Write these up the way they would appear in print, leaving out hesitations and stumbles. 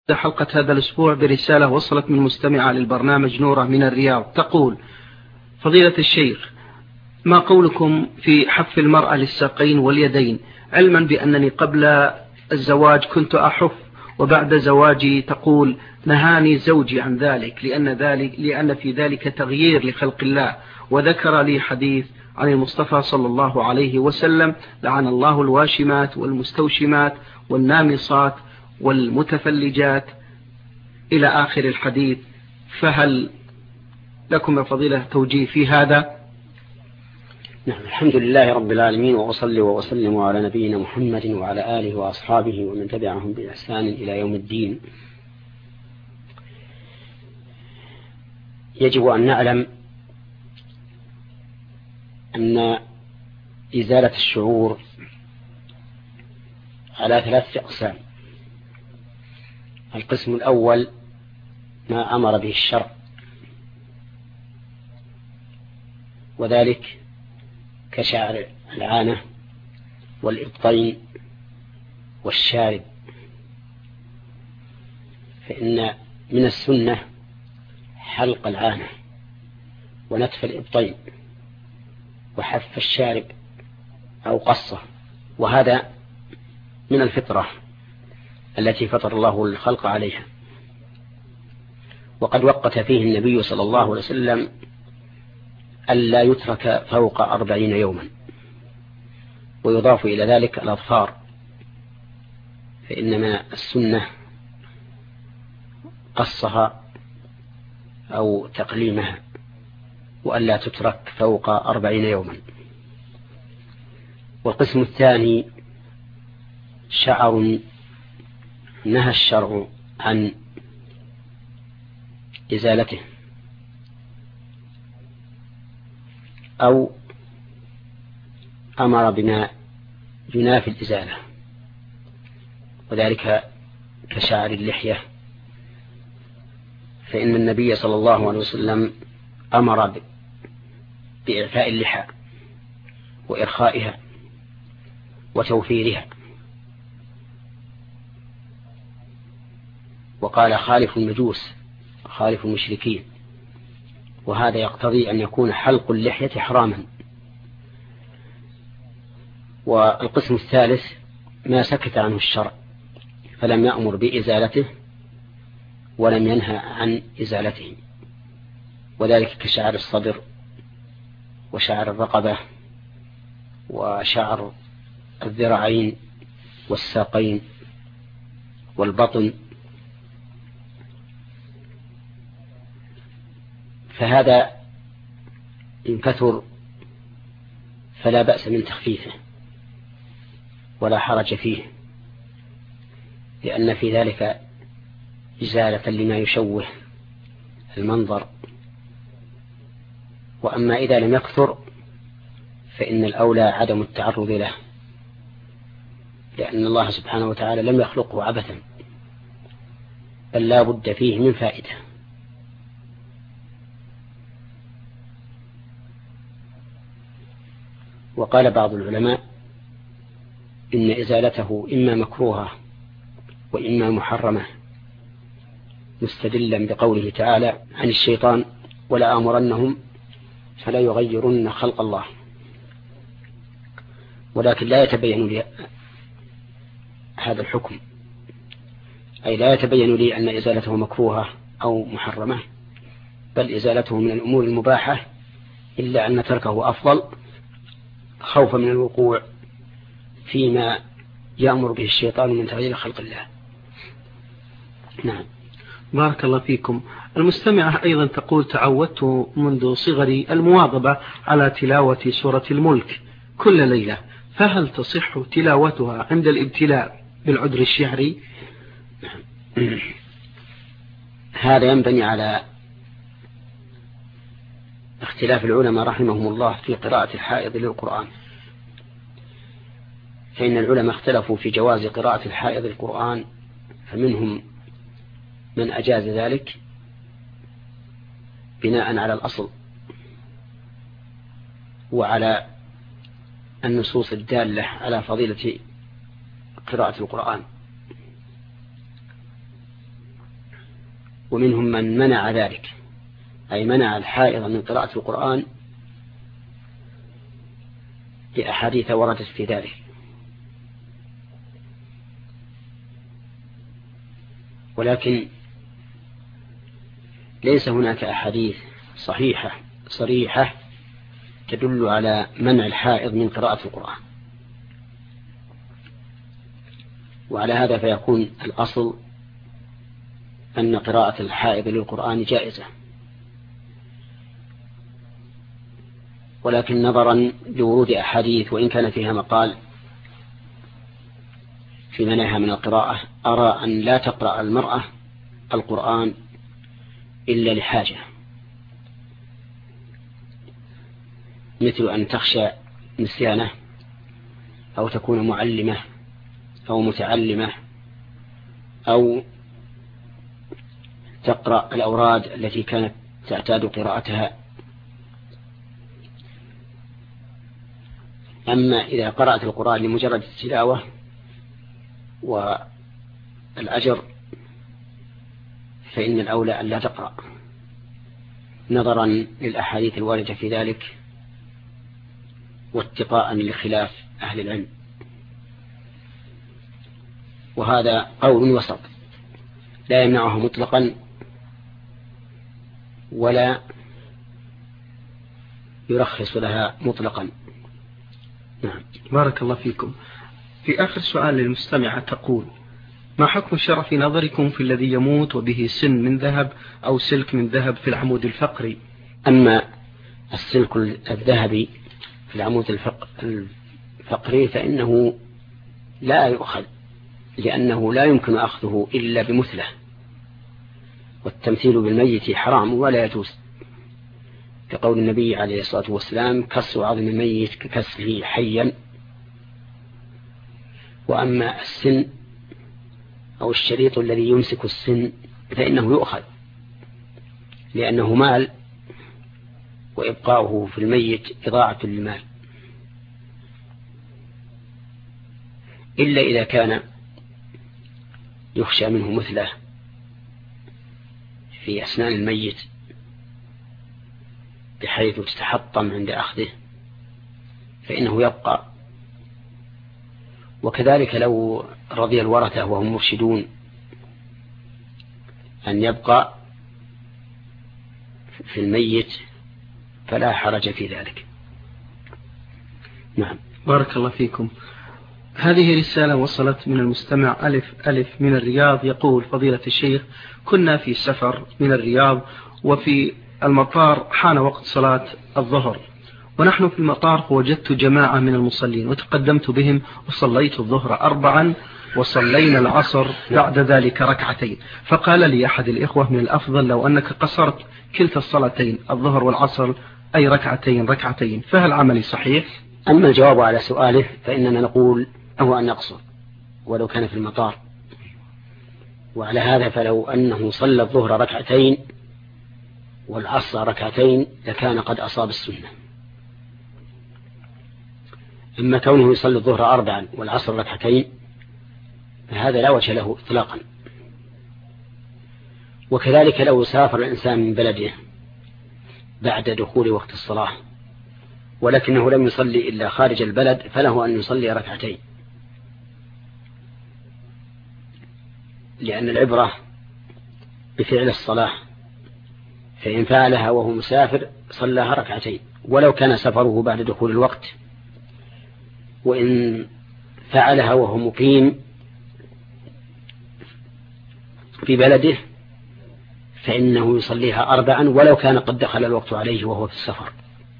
حلقة هذا الأسبوع برسالة وصلت من مستمعة للبرنامج نورة من الرياض تقول: فضيلة الشيخ، ما قولكم في حف المرأة للساقين واليدين، علما بأنني قبل الزواج كنت أحف، وبعد زواجي تقول نهاني زوجي عن ذلك لأن في ذلك تغيير لخلق الله، وذكر لي حديث عن المصطفى صلى الله عليه وسلم: لعن الله الواشمات والمستوشمات والنامصات والمتفلجات إلى آخر الحديث. فهل لكم يا فضيلة توجيه في هذا؟ نعم، الحمد لله رب العالمين، وأصلي وأسلم على نبينا محمد وعلى آله وأصحابه ومن تبعهم بإحسان إلى يوم الدين. يجب أن نعلم أن إزالة الشعور على 3 أقسام. القسم الأول ما أمر به الشرع، وذلك كشعر العانة والإبطين والشارب، فإن من السنة حلق العانة ونتف الإبطين وحف الشارب أو قصه، وهذا من الفطرة التي فطر الله الخلق عليها. وقد وقت فيه النبي صلى الله عليه وسلم ألا يترك فوق 40 يوما، ويضاف إلى ذلك الأظفار، فإنما السنة قصها أو تقليمها، وألا تترك فوق 40 يوما. والقسم الثاني شعر نهى الشرع عن إزالته أو أمر بما ينافي الإزالة، وذلك كشعر اللحية، فإن النبي صلى الله عليه وسلم أمر بإعفاء اللحى وإرخائها وتوفيرها، وقال خالف المجوس خالف المشركين، وهذا يقتضي أن يكون حلق اللحية حراما. والقسم الثالث ما سكت عنه الشرع فلم يأمر بإزالته ولم ينهى عن إزالته، وذلك كشعر الصدر وشعر الرقبة وشعر الذراعين والساقين والبطن، فهذا إن كثر فلا بأس من تخفيفه ولا حرج فيه، لأن في ذلك إزالة لما يشوه المنظر. وأما إذا لم يكثر فإن الأولى عدم التعرض له، لأن الله سبحانه وتعالى لم يخلقه عبثا، بل لا بد فيه من فائدة. وقال بعض العلماء إن إزالته إما مكروهة وإما محرمة، مستدلا بقوله تعالى عن الشيطان: ولا آمرنهم فلا يغيرن خلق الله. ولكن لا يتبين لي هذا الحكم، أي لا يتبين لي أن إزالته مكروهة أو محرمة، بل إزالته من الأمور المباحة، إلا أن تركه أفضل خوفا من الوقوع فيما يأمر به الشيطان من تغيير خلق الله. نعم. بارك الله فيكم. المستمعة أيضا تقول: تعودت منذ صغري المواظبة على تلاوة سورة الملك كل ليلة، فهل تصح تلاوتها عند الابتلاء بالعذر الشهري؟ هذا ينبني على اختلاف العلماء رحمهم الله في قراءة الحائض للقرآن، فإن العلماء اختلفوا في جواز قراءة الحائض للقرآن، فمنهم من أجاز ذلك بناء على الأصل وعلى النصوص الدالة على فضيلة قراءة القرآن، ومنهم من منع ذلك، أي منع الحائض من قراءة القرآن لأحاديث وردت في ذلك. ولكن ليس هناك أحاديث صحيحة صريحة تدل على منع الحائض من قراءة القرآن، وعلى هذا فيكون الأصل أن قراءة الحائض للقرآن جائزة، ولكن نظرا لورود أحاديث وإن كان فيها مقال في منعها من القراءة، أرى أن لا تقرأ المرأة القرآن إلا لحاجة، مثل أن تخشى نسيانه، أو تكون معلمة أو متعلمة، أو تقرأ الأوراد التي كانت تعتاد قراءتها. أما إذا قرأت القرآن لمجرد التلاوة والأجر فإن الأولى أن لا تقرأ، نظرا للأحاديث الواردة في ذلك واتقاء لخلاف أهل العلم. وهذا قول وسط لا يمنعه مطلقا ولا يرخص لها مطلقا. نعم. بارك الله فيكم. في آخر سؤال للمستمعة تقول: ما حكم الشرع في نظركم في الذي يموت وبه سن من ذهب أو سلك من ذهب في العمود الفقري؟ أما السلك الذهبي في العمود الفقري فإنه لا يؤخذ، لأنه لا يمكن أخذه إلا بمثله، والتمثيل بالميت حرام ولا يجوز، كقول النبي عليه الصلاة والسلام: كسر عظم الميت ككسره حيا. وأما السن أو الشريط الذي يمسك السن فإنه يؤخذ، لأنه مال، وإبقاؤه في الميت إضاعة للمال، إلا إذا كان يخشى منه مثله في أسنان الميت بحيث تتحطم عند أخذه فإنه يبقى. وكذلك لو رضي الورثة وهم مرشدون أن يبقى في الميت فلا حرج في ذلك. نعم. بارك الله فيكم. هذه رسالة وصلت من المستمع ألف من الرياض، يقول: فضيلة الشيخ، كنا في سفر من الرياض وفي المطار حان وقت صلاة الظهر، ونحن في المطار وجدت جماعة من المصلين وتقدمت بهم وصليت الظهر 4 وصلينا العصر بعد ذلك 2، فقال لي أحد الإخوة: من الأفضل لو أنك قصرت كلتا الصلاتين الظهر والعصر، أي 2 فهل عملي صحيح؟ أما الجواب على سؤاله فإننا نقول هو أن يقصر ولو كان في المطار. وعلى هذا فلو أنه صلى الظهر 2 والعصر 2 لكان قد أصاب السنة. أما كونه يصلي الظهر 4 والعصر 2 فهذا لا وجه له إطلاقا. وكذلك لو سافر الإنسان من بلده بعد دخول وقت الصلاة ولكنه لم يصلي إلا خارج البلد فله أن يصلي 2، لأن العبرة بفعل الصلاة، فإن فعلها وهو مسافر صلىها 2 ولو كان سفره بعد دخول الوقت، وإن فعلها وهو مقيم في بلده فإنه يصليها 4 ولو كان قد دخل الوقت عليه وهو في السفر.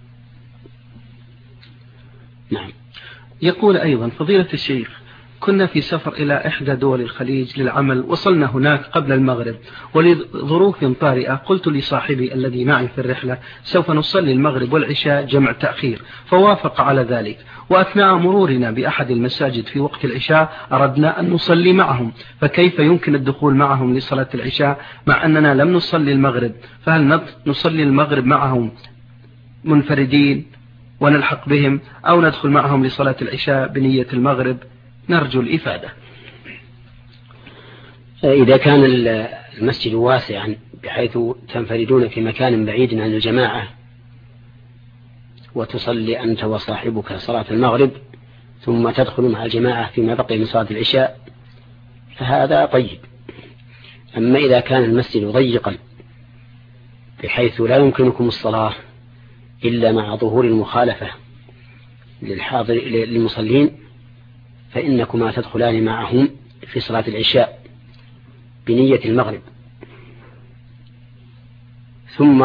نعم. يقول أيضا: فضيلة الشيخ، كنا في سفر إلى إحدى دول الخليج للعمل، وصلنا هناك قبل المغرب، ولظروف طارئة قلت لصاحبي الذي معي في الرحلة: سوف نصلي المغرب والعشاء جمع تأخير، فوافق على ذلك. وأثناء مرورنا بأحد المساجد في وقت العشاء أردنا أن نصلي معهم، فكيف يمكن الدخول معهم لصلاة العشاء مع أننا لم نصلي المغرب؟ فهل نصلي المغرب معهم منفردين ونلحق بهم، أو ندخل معهم لصلاة العشاء بنية المغرب؟ نرجو الإفادة. إذا كان المسجد واسعا بحيث تنفردون في مكان بعيد عن الجماعة وتصلي أنت وصاحبك صلاة المغرب ثم تدخل مع الجماعة فيما بقي من صلاة العشاء فهذا طيب. أما إذا كان المسجد ضيقا بحيث لا يمكنكم الصلاة إلا مع ظهور المخالفة للمصلين فإنكما تدخلان معهم في صلاة العشاء بنية المغرب، ثم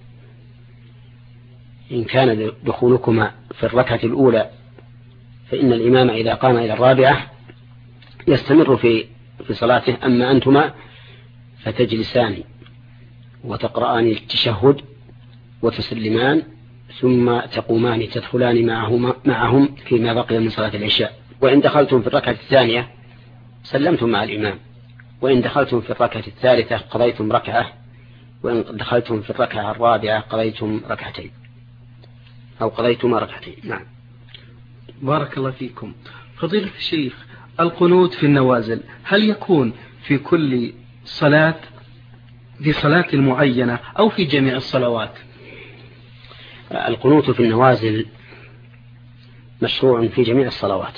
إن كان دخولكما في الركعة الأولى فإن الإمام إذا قام إلى الرابعة يستمر في صلاته، أما أنتما فتجلسان وتقرآن التشهد وتسلمان ثم تقومان تدخلان معهم فيما بقي من صلاة العشاء. وإن دخلتم في الركعة الثانية سلمتم مع الإمام، وإن دخلتم في الركعة الثالثة قضيتم ركعة، وإن دخلتم في الركعة الرابعة قضيتم ركعتين أو قضيتما ركعتين. نعم. بارك الله فيكم. فضيلة الشيخ، القنوت في النوازل هل يكون في كل صلاة في صلاة معينة أو في جميع الصلوات؟ القنوت في النوازل مشروع في جميع الصلوات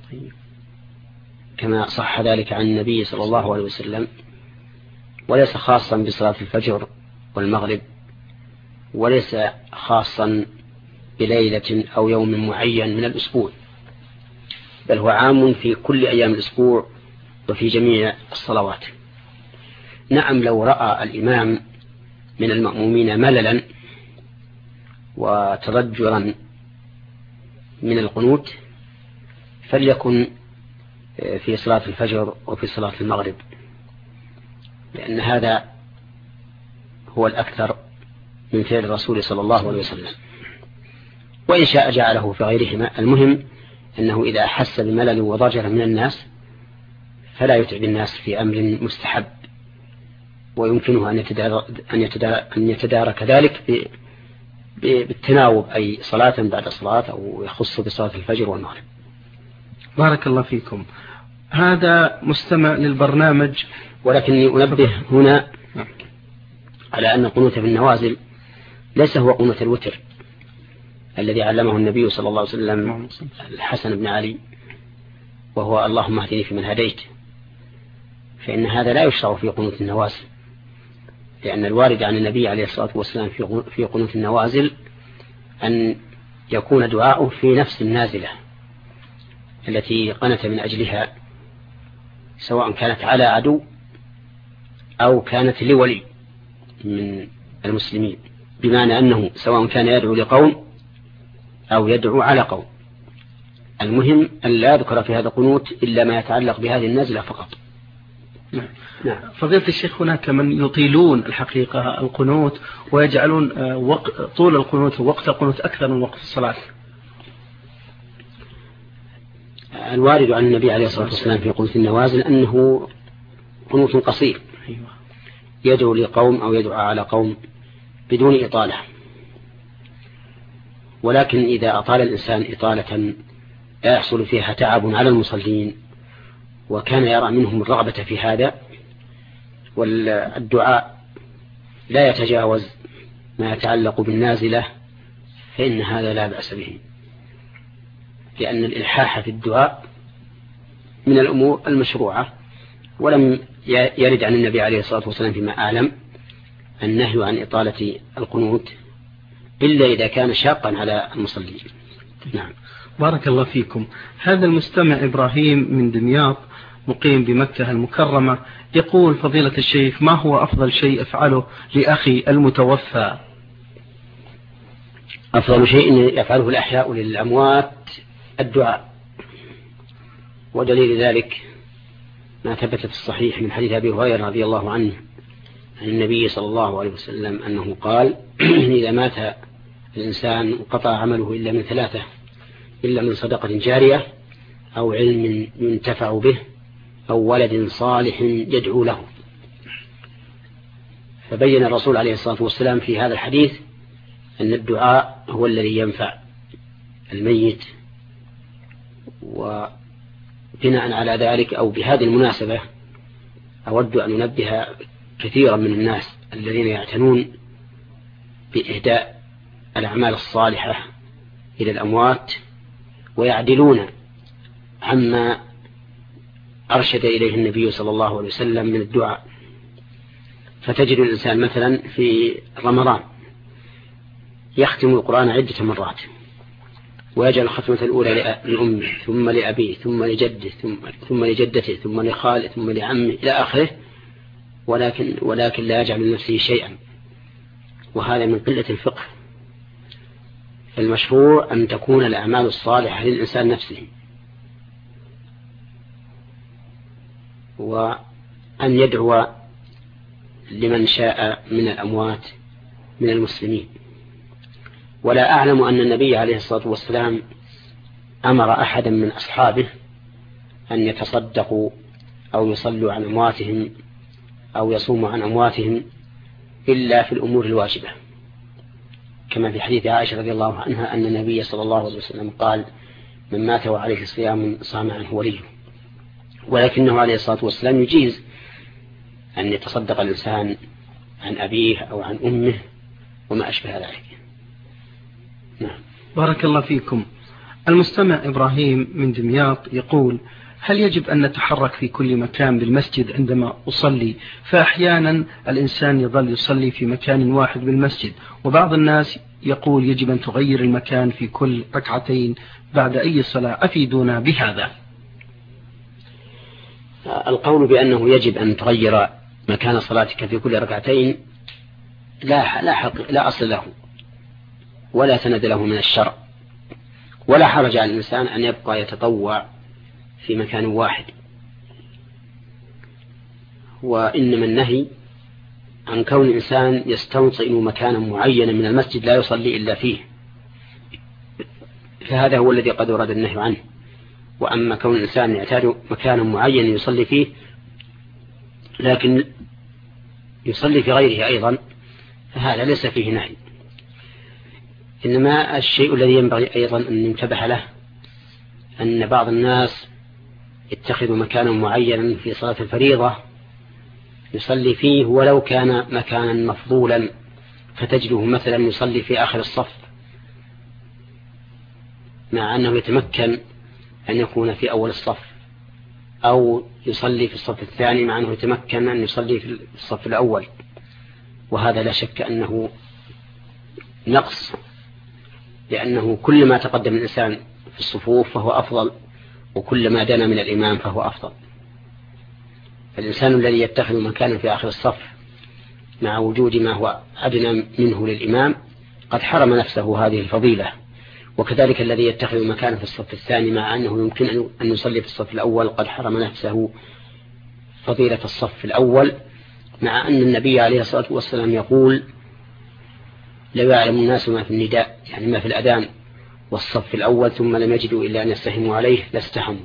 كما صح ذلك عن النبي صلى الله عليه وسلم، وليس خاصا بصلاة الفجر والمغرب، وليس خاصا بليلة أو يوم معين من الأسبوع، بل هو عام في كل أيام الأسبوع وفي جميع الصلوات. نعم، لو رأى الإمام من المأمومين مللا وتضجرا من القنوت فليكن في صلاة الفجر وفي صلاة المغرب، لأن هذا هو الأكثر من فعل الرسول صلى الله عليه وسلم، وإن شاء جعله في غيرهما. المهم أنه إذا أحس بملل وضجر من الناس فلا يتعب الناس في أمر مستحب، ويمكنه أن يتدارك ذلك بالتناوب، أي صلاة بعد صلاة، أو يخص بصلاة الفجر والمغرب. بارك الله فيكم. هذا مستمع للبرنامج، ولكني أنبه هنا على أن القنوت في النوازل ليس هو قنوت الوتر الذي علمه النبي صلى الله عليه وسلم الحسن بن علي، وهو اللهم اهدني فيمن هديت، فإن هذا لا يشرع في قنوت النوازل، لأن الوارد عن النبي عليه الصلاة والسلام في قنوت النوازل أن يكون دعاؤه في نفس النازلة التي قنت من أجلها، سواء كانت على عدو أو كانت لولي من المسلمين، بمعنى أنه سواء كان يدعو لقوم أو يدعو على قوم، المهم أن لا يذكر في هذا القنوت إلا ما يتعلق بهذه النازلة فقط. نعم. فضيلة الشيخ، هناك من يطيلون الحقيقة القنوت ويجعلون طول القنوت ووقت القنوت أكثر من وقت الصلاة. الوارد عن النبي عليه الصلاة والسلام في قنوت النوازل أنه قنوت قصير يدعو لقوم أو يدعو على قوم بدون إطالة، ولكن إذا أطال الإنسان إطالة لا يحصل فيها تعب على المصلين وكان يرى منهم الرغبة في هذا، والدعاء لا يتجاوز ما يتعلق بالنازلة، فإن هذا لا بأس به، لأن الإلحاح في الدعاء من الأمور المشروعة، ولم يرد عن النبي عليه الصلاة والسلام فيما أعلم النهي عن إطالة القنوت إلا إذا كان شاقا على المصلين. نعم. بارك الله فيكم. هذا المستمع إبراهيم من دمياط مقيم بمكة المكرمة يقول: فضيلة الشيخ، ما هو أفضل شيء أفعله لأخي المتوفى؟ أفضل شيء يفعله الأحياء للأموات الدعاء، ودليل ذلك ما ثبت في الصحيح من حديث أبي هريرة رضي الله عنه عن النبي صلى الله عليه وسلم أنه قال: إذا مات الإنسان انقطع عمله إلا من ثلاثة، إلا من صدقة جارية أو علم ينتفع به أو ولد صالح يدعو له. فبين الرسول عليه الصلاة والسلام في هذا الحديث أن الدعاء هو الذي ينفع الميت، وبناء على ذلك أو بهذه المناسبة أود أن ننبه كثيرا من الناس الذين يعتنون بإهداء الأعمال الصالحة إلى الأموات ويعدلون عما أرشد إليه النبي صلى الله عليه وسلم من الدعاء. فتجد الإنسان مثلا في رمضان يختم القرآن عدة مرات ويجعل الختمة الأولى لأمه ثم لأبيه ثم لجده ثم لجدته ثم لخاله ثم لعمه إلى آخره، ولكن لا يجعل لنفسه شيئا، وهذا من قلة الفقه. المشروع أن تكون الأعمال الصالحة للإنسان نفسه، وأن يدعو لمن شاء من الأموات من المسلمين. ولا أعلم أن النبي عليه الصلاة والسلام أمر أحدا من أصحابه أن يتصدقوا أو يصلوا عن أمواتهم أو يصوموا عن أمواتهم إلا في الأمور الواجبة، كما في حديث عائشة رضي الله عنها أن النبي صلى الله عليه وسلم قال: من مات وعليه صيام صام عنه وليه. ولكنه عليه الصلاة والسلام يجيز أن يتصدق الإنسان عن أبيه أو عن أمه وما أشبه ذلك. نعم. بارك الله فيكم. المستمع إبراهيم من دمياط يقول: هل يجب أن نتحرك في كل مكان بالمسجد عندما أصلي؟ فأحيانا الإنسان يظل يصلي في مكان واحد بالمسجد، وبعض الناس يقول يجب أن تغير المكان في كل ركعتين بعد أي صلاة، أفيدونا بهذا. القول بأنه يجب أن تغير مكان صلاتك في كل ركعتين لا أصل له ولا سند له من الشرع، ولا حرج على الإنسان أن يبقى يتطوع في مكان واحد. وإنما النهي عن كون الإنسان يستوطن مكانا معينا من المسجد لا يصلي إلا فيه، فهذا هو الذي قد ورد النهي عنه. وأما كون الإنسان يعتاد مكانا معين يصلي فيه لكن يصلي في غيره أيضا فهذا ليس فيه نهي. إنما الشيء الذي ينبغي أيضا أن ننتبه له أن بعض الناس يتخذ مكانا معينا في صلاة الفريضة يصلي فيه ولو كان مكانا مفضولا، فتجده مثلا يصلي في آخر الصف مع أنه يتمكن أن يكون في أول الصف، أو يصلي في الصف الثاني مع أنه يتمكن أن يصلي في الصف الأول، وهذا لا شك أنه نقص، لأنه كل ما تقدم الإنسان في الصفوف فهو أفضل، وكل ما دنا من الإمام فهو أفضل. فالإنسان الذي يتخذ مكانا في آخر الصف مع وجود ما هو أدنى منه للإمام قد حرم نفسه هذه الفضيلة، وكذلك الذي يتخذ مكانا في الصف الثاني مع أنه يمكن أن يصلي في الصف الأول قد حرم نفسه فضيلة الصف الأول، مع أن النبي عليه الصلاة والسلام يقول: لو يعلم الناس ما في النداء، يعني ما في الأذان والصف الأول، ثم لم يجدوا إلا أن يستهموا عليه لاستهموا،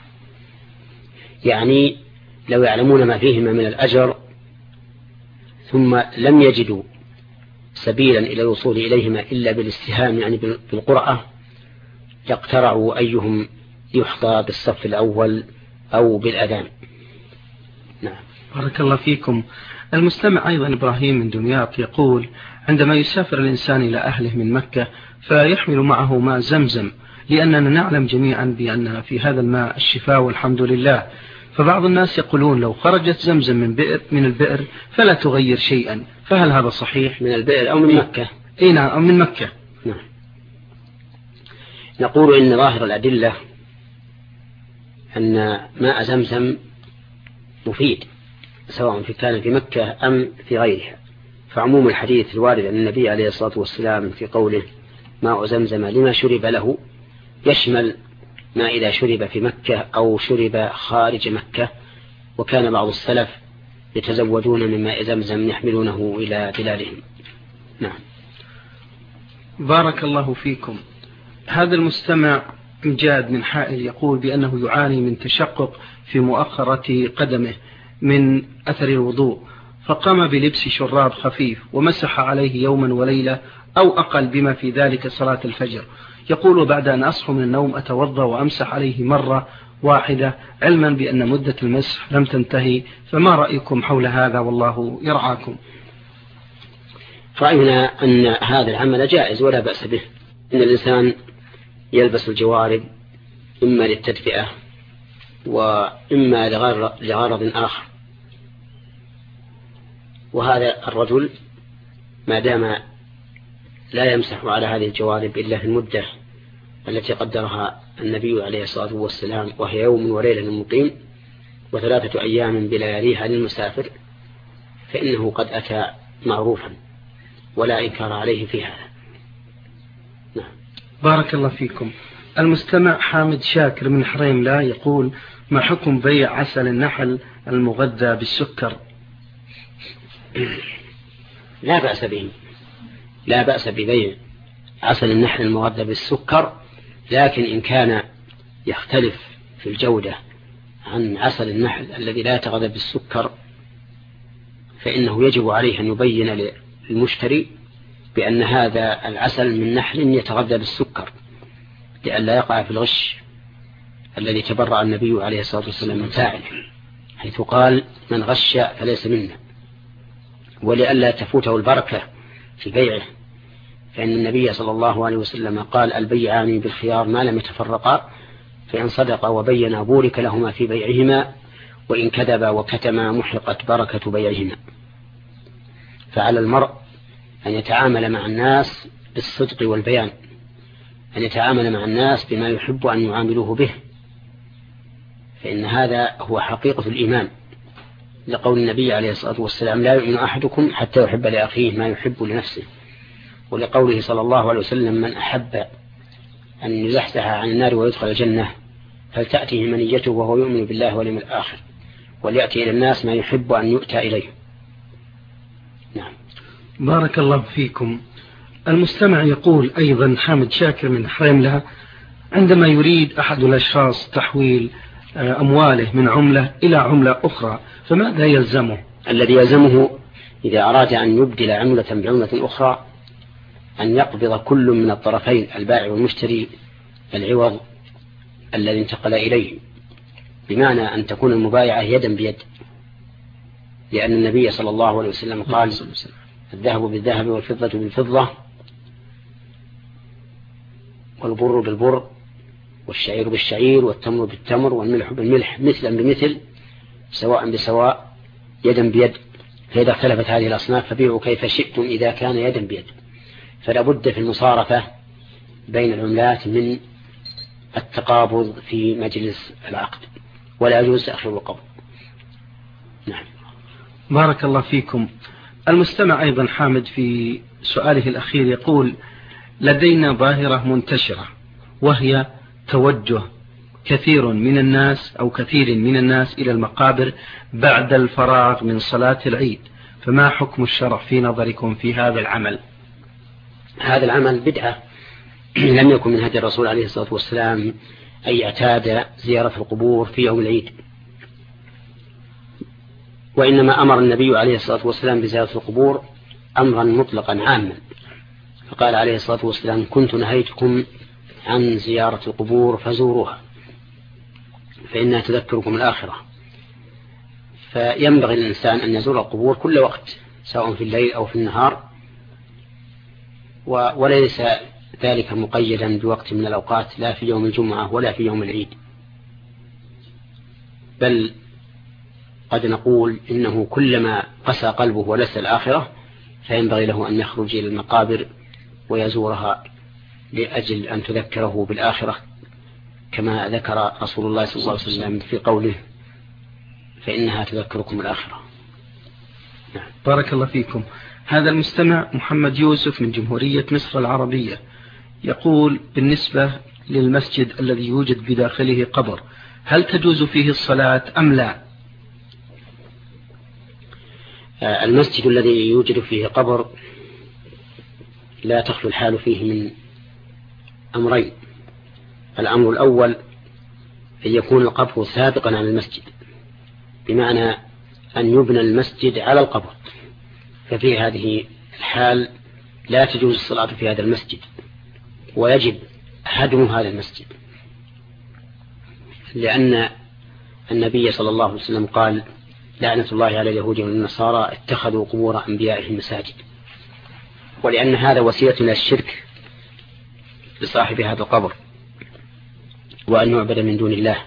يعني لو يعلمون ما فيهما من الأجر ثم لم يجدوا سبيلا إلى الوصول إليهما إلا بالاستهام، يعني بالقرعة، يقترعوا أيهم يحظى بالصف الأول أو بالأذان. نعم. بارك الله فيكم. المستمع أيضا إبراهيم من دمياط يقول: عندما يسافر الإنسان إلى أهله من مكة فيحمل معه ماء زمزم، لأننا نعلم جميعا بأن في هذا الماء الشفاء والحمد لله، فبعض الناس يقولون لو خرجت زمزم من البئر فلا تغير شيئا، فهل هذا صحيح؟ من البئر أو من مكة؟ نعم، أو من مكة. نعم. نقول إن ظاهر الأدلة أن ماء زمزم مفيد سواء كان في مكة أم في غيرها، فعموم الحديث الوارد عن النبي عليه الصلاة والسلام في قوله ماء زمزم لما شرب له يشمل ما إذا شرب في مكة أو شرب خارج مكة، وكان بعض السلف يتزودون من ماء زمزم يحملونه إلى بلادهم. نعم. بارك الله فيكم. هذا المستمع إمجاد من حائل يقول بأنه يعاني من تشقق في مؤخرة قدمه من أثر الوضوء، فقام بلبس شراب خفيف ومسح عليه يوما وليلة أو أقل بما في ذلك صلاة الفجر. يقول: بعد أن أصحو من النوم أتوضأ وأمسح عليه مرة واحدة، علما بأن مدة المسح لم تنتهي، فما رأيكم حول هذا والله يرعاكم؟ رأينا أن هذا العمل جائز ولا بأس به، إن الإنسان يلبس الجوارب إما للتدفئة وإما لغرض آخر. وهذا الرجل ما دام لا يمسح على هذه الجوارب إلا في المدة التي قدرها النبي عليه الصلاة والسلام، وهي يوم وليلة للمقيم و3 أيام بلياليها للمسافر، فإنه قد أتى معروفا ولا إنكار عليه في هذا. نعم. بارك الله فيكم. المستمع حامد شاكر من حريم لا يقول: ما حكم بيع عسل النحل المغذى بالسكر؟ لا بأس به، لا بأس ببيع عسل النحل المغذى بالسكر، لكن إن كان يختلف في الجودة عن عسل النحل الذي لا يتغذى بالسكر فإنه يجب عليه أن يبين للمشتري بأن هذا العسل من نحل يتغذى بالسكر، لئلا يقع في الغش الذي تبرأ النبي عليه الصلاة والسلام من فاعله، حيث قال: من غش فليس منا. ولئلا تفوته البركة في بيعه، فإن النبي صلى الله عليه وسلم قال: البيعان بالخيار ما لم يتفرقا، فإن صدقا وبينا بورك لهما في بيعهما، وإن كذبا وكتما محقت بركة بيعهما. فعلى المرء أن يتعامل مع الناس بالصدق والبيان، أن يتعامل مع الناس بما يحب أن يعاملوه به، فإن هذا هو حقيقة الإيمان، لقول النبي عليه الصلاة والسلام: لا يؤمن أحدكم حتى يحب لأخيه ما يحب لنفسه. ولقوله صلى الله عليه وسلم: من أحب أن يزحزح عن النار ويدخل الجنة فلتأتيه منيته وهو يؤمن بالله واليوم الآخر، وليأتي إلى الناس ما يحب أن يؤتى إليه. نعم. بارك الله فيكم. المستمع يقول أيضا حامد شاكر من حريملة: عندما يريد أحد الأشخاص تحويل أمواله من عملة إلى عملة أخرى فماذا يلزمه؟ الذي يلزمه إذا أراد أن يبدل عملة بعملة أخرى أن يقبض كل من الطرفين البائع والمشتري العوض الذي انتقل إليه، بمعنى أن تكون المبايعة يدا بيد، لأن النبي صلى الله عليه وسلم قال: الذهب بالذهب والفضة بالفضة والبر بالبر والشعير بالشعير والتمر بالتمر والملح بالملح مثلا بمثل سواء بسواء يدا بيد. فإذا اختلفت هذه الأصناف فبيعوا كيف شئتم إذا كان يدا بيد. فلا بد في المصارفة بين العملات من التقابض في مجلس العقد، ولا يجوز تأخير القبض. نعم. بارك الله فيكم. المستمع أيضا حامد في سؤاله الأخير يقول: لدينا ظاهرة منتشرة وهي توجه كثير من الناس إلى المقابر بعد الفراغ من صلاة العيد، فما حكم الشرع في نظركم في هذا العمل؟ هذا العمل بدعة، لم يكن من هدي الرسول عليه الصلاة والسلام أن يعتاد زيارة القبور في يوم العيد، وإنما أمر النبي عليه الصلاة والسلام بزيارة القبور أمرا مطلقا عاما، فقال عليه الصلاة والسلام: كنت نهيتكم عن زيارة القبور فزوروها فإنها تذكركم الآخرة. فينبغي للإنسان أن يزور القبور كل وقت سواء في الليل أو في النهار، وليس ذلك مقيدا بوقت من الأوقات، لا في يوم الجمعة ولا في يوم العيد، بل قد نقول إنه كلما قسى قلبه ولس الآخرة فينبغي له أن يخرج إلى المقابر ويزورها لأجل أن تذكره بالآخرة، كما ذكر رسول الله صلى الله عليه وسلم في قوله: فإنها تذكركم الآخرة. نعم. بارك الله فيكم. هذا المستمع محمد يوسف من جمهورية مصر العربية يقول: بالنسبة للمسجد الذي يوجد بداخله قبر هل تجوز فيه الصلاة أم لا؟ المسجد الذي يوجد فيه قبر لا تخلو الحال فيه من أمرين: الأمر الأول أن يكون القبر سابقا على المسجد، بمعنى أن يبنى المسجد على القبر، ففي هذه الحال لا تجوز الصلاة في هذا المسجد ويجب هدم هذا المسجد، لأن النبي صلى الله عليه وسلم قال: لعنة الله على اليهود والنصارى اتخذوا قبور أنبيائهم مساجد. ولأن هذا وسيلة إلى الشرك بصاحب هذا القبر وأن يعبد من دون الله.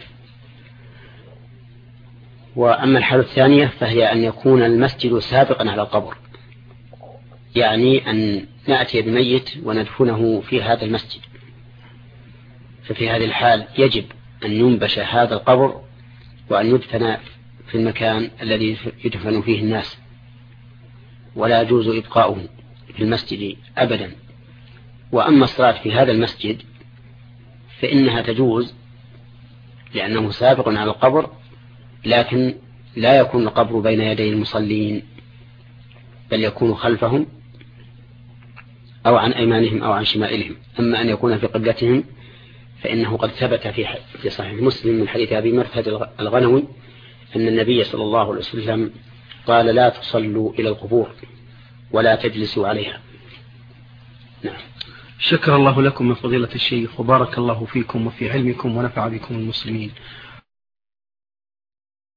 وأما الحالة الثانية فهي أن يكون المسجد سابقا على القبر، يعني أن نأتي بميت وندفنه في هذا المسجد، ففي هذه الحال يجب أن ينبش هذا القبر وأن يدفن في المكان الذي يدفن فيه الناس، ولا يجوز إبقاؤه في المسجد أبدا. وأما الصلاة في هذا المسجد فإنها تجوز لأنه سابق على القبر، لكن لا يكون القبر بين يدي المصلين، بل يكون خلفهم أو عن أيمانهم أو عن شمائلهم. أما أن يكون في قبلتهم فإنه قد ثبت في صحيح مسلم من حديث أبي مرثد الغنوي أن النبي صلى الله عليه وسلم قال: لا تصلوا إلى القبور ولا تجلسوا عليها. نعم. شكر الله لكم من فضيلة الشيخ، وبارك الله فيكم وفي علمكم ونفع بكم المسلمين.